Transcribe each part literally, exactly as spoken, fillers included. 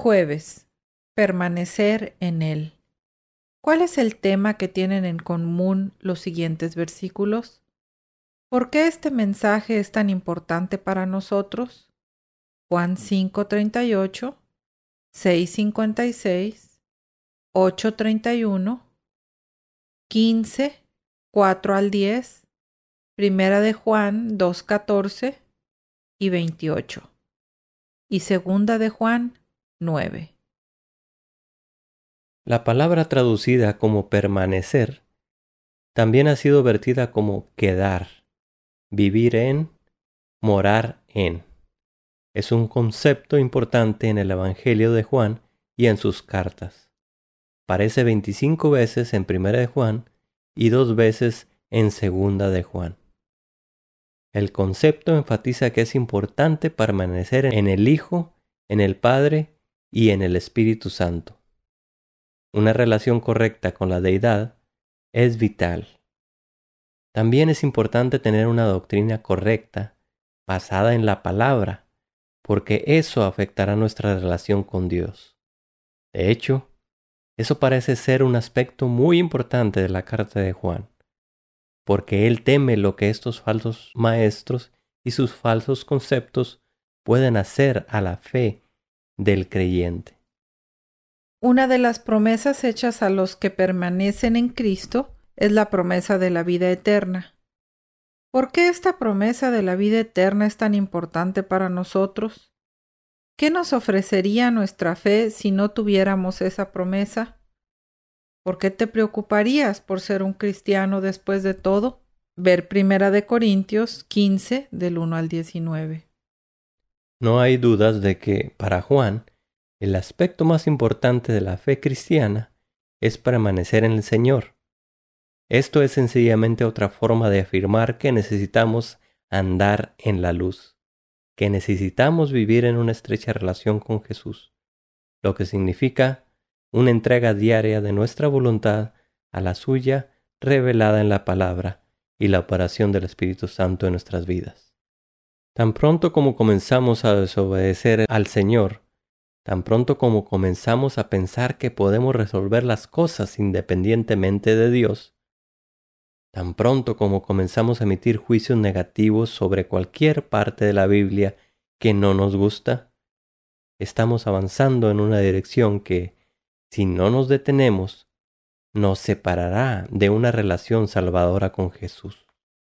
Jueves. Permanecer en Él. ¿Cuál es el tema que tienen en común los siguientes versículos? ¿Por qué este mensaje es tan importante para nosotros? Juan cinco treinta y ocho, seis cincuenta y seis, ocho treinta y uno, quince, cuatro al diez, Primera de Juan dos catorce y veintiocho, y Segunda de Juan nueve. La palabra traducida como permanecer también ha sido vertida como quedar, vivir en, morar en. Es un concepto importante en el Evangelio de Juan y en sus cartas. Aparece veinticinco veces en Primera de Juan y dos veces en Segunda de Juan. El concepto enfatiza que es importante permanecer en el Hijo, en el Padre y en el Espíritu Santo. Una relación correcta con la deidad es vital. También es importante tener una doctrina correcta, basada en la palabra, porque eso afectará nuestra relación con Dios. De hecho, eso parece ser un aspecto muy importante de la carta de Juan, porque él teme lo que estos falsos maestros y sus falsos conceptos pueden hacer a la fe del creyente. Una de las promesas hechas a los que permanecen en Cristo es la promesa de la vida eterna. ¿Por qué esta promesa de la vida eterna es tan importante para nosotros? ¿Qué nos ofrecería nuestra fe si no tuviéramos esa promesa? ¿Por qué te preocuparías por ser un cristiano después de todo? Ver Primera de Corintios quince, del uno al diecinueve. No hay dudas de que, para Juan, el aspecto más importante de la fe cristiana es permanecer en el Señor. Esto es sencillamente otra forma de afirmar que necesitamos andar en la luz, que necesitamos vivir en una estrecha relación con Jesús, lo que significa una entrega diaria de nuestra voluntad a la suya revelada en la palabra y la operación del Espíritu Santo en nuestras vidas. Tan pronto como comenzamos a desobedecer al Señor, tan pronto como comenzamos a pensar que podemos resolver las cosas independientemente de Dios, tan pronto como comenzamos a emitir juicios negativos sobre cualquier parte de la Biblia que no nos gusta, estamos avanzando en una dirección que, si no nos detenemos, nos separará de una relación salvadora con Jesús.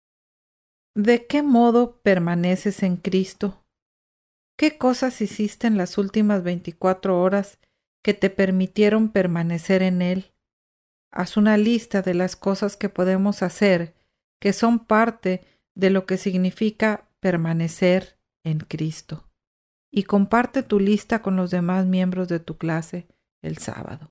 ¿De qué modo permaneces en Cristo? ¿Qué cosas hiciste en las últimas veinticuatro horas que te permitieron permanecer en Él? Haz una lista de las cosas que podemos hacer que son parte de lo que significa permanecer en Cristo. Y comparte tu lista con los demás miembros de tu clase el sábado.